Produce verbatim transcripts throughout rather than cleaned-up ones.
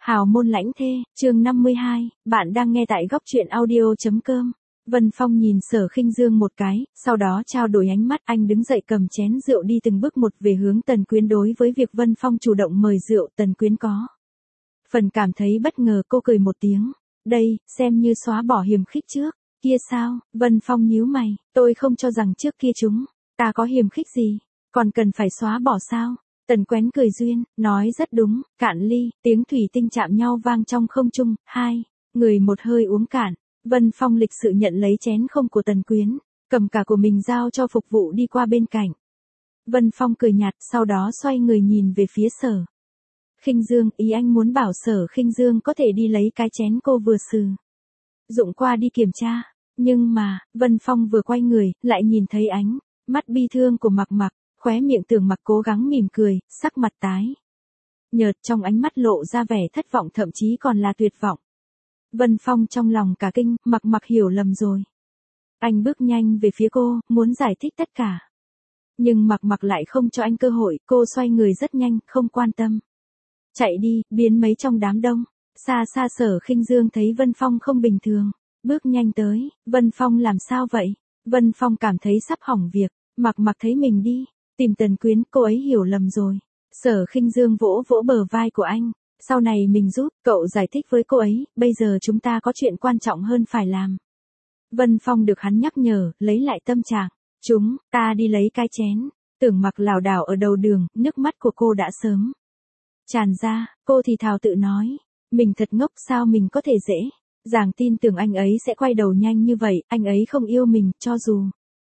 Hào môn lãnh thê, chương năm mươi hai, bạn đang nghe tại góc truyện audio.com. Vân Phong nhìn Sở Khinh Dương một cái, sau đó trao đổi ánh mắt, anh đứng dậy cầm chén rượu đi từng bước một về hướng Tần Quyến. Đối với việc Vân Phong chủ động mời rượu, Tần Quyến có phần cảm thấy bất ngờ, cô cười một tiếng. Đây, xem như xóa bỏ hiềm khích trước, kia sao? Vân Phong nhíu mày, tôi không cho rằng trước kia chúng ta có hiềm khích gì, còn cần phải xóa bỏ sao? Tần Quyến cười duyên, nói rất đúng, cạn ly, tiếng thủy tinh chạm nhau vang trong không trung, hai người một hơi uống cạn. Vân Phong lịch sự nhận lấy chén không của Tần Quyến, cầm cả của mình giao cho phục vụ đi qua bên cạnh. Vân Phong cười nhạt, sau đó xoay người nhìn về phía Sở Khinh Dương, ý anh muốn bảo Sở Khinh Dương có thể đi lấy cái chén cô vừa sử dụng qua đi kiểm tra. Nhưng mà, Vân Phong vừa quay người, lại nhìn thấy ánh mắt bi thương của Mặc Mặc, khóe miệng Tưởng Mặc cố gắng mỉm cười, sắc mặt tái nhợt, trong ánh mắt lộ ra vẻ thất vọng, thậm chí còn là tuyệt vọng. Vân Phong trong lòng cả kinh, Mặc Mặc hiểu lầm rồi. Anh bước nhanh về phía cô, muốn giải thích tất cả. Nhưng Mặc Mặc lại không cho anh cơ hội, cô xoay người rất nhanh, không quan tâm. Chạy đi, biến mấy trong đám đông. Xa xa Sở Khinh Dương thấy Vân Phong không bình thường, bước nhanh tới. Vân Phong làm sao vậy? Vân Phong cảm thấy sắp hỏng việc. Mặc Mặc thấy mình đi tìm Tần Quyến, cô ấy hiểu lầm rồi. Sở Khinh Dương vỗ vỗ bờ vai của anh. Sau này mình giúp cậu giải thích với cô ấy, bây giờ chúng ta có chuyện quan trọng hơn phải làm. Vân Phong được hắn nhắc nhở, lấy lại tâm trạng. Chúng ta đi lấy cái chén. Tưởng Mặc lảo đảo ở đầu đường, nước mắt của cô đã sớm tràn ra. Cô thì thào tự nói, mình thật ngốc, sao mình có thể dễ dàng tin tưởng anh ấy sẽ quay đầu nhanh như vậy. Anh ấy không yêu mình, cho dù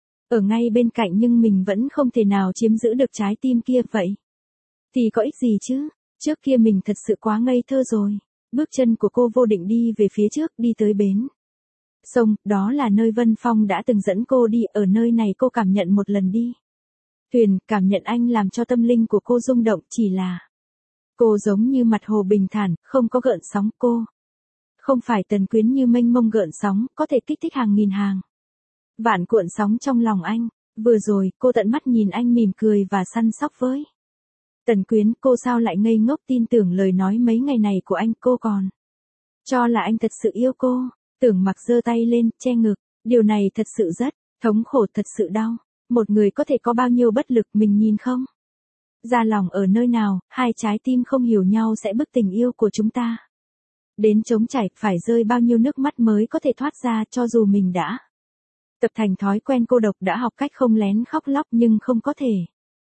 ở ngay bên cạnh nhưng mình vẫn không thể nào chiếm giữ được trái tim kia vậy. Thì có ích gì chứ? Trước kia mình thật sự quá ngây thơ rồi. Bước chân của cô vô định đi về phía trước, đi tới bến sông, đó là nơi Vân Phong đã từng dẫn cô đi. Ở nơi này cô cảm nhận một lần đi thuyền, cảm nhận anh làm cho tâm linh của cô rung động. Chỉ là cô giống như mặt hồ bình thản, không có gợn sóng. Cô không phải Tần Quyến như mênh mông gợn sóng, có thể kích thích hàng nghìn hàng vạn cuộn sóng trong lòng anh. Vừa rồi, cô tận mắt nhìn anh mỉm cười và săn sóc với Tần Quyến. Cô sao lại ngây ngốc tin tưởng lời nói mấy ngày này của anh? Cô còn cho là anh thật sự yêu cô. Tưởng Mặc giơ tay lên, che ngực. Điều này thật sự rất thống khổ, thật sự đau. Một người có thể có bao nhiêu bất lực, mình nhìn không ra lòng ở nơi nào. Hai trái tim không hiểu nhau sẽ bức tình yêu của chúng ta đến trống chảy, phải rơi bao nhiêu nước mắt mới có thể thoát ra. Cho dù mình đã tập thành thói quen cô độc, đã học cách không lén khóc lóc, nhưng không có thể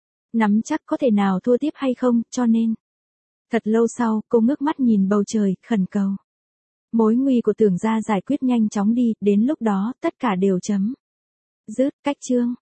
nắm chắc có thể nào thua tiếp hay không. Cho nên thật lâu sau, cô ngước mắt nhìn bầu trời, khẩn cầu mối nguy của Tưởng gia giải quyết nhanh chóng đi. Đến lúc đó, tất cả đều chấm dứt. Cách chương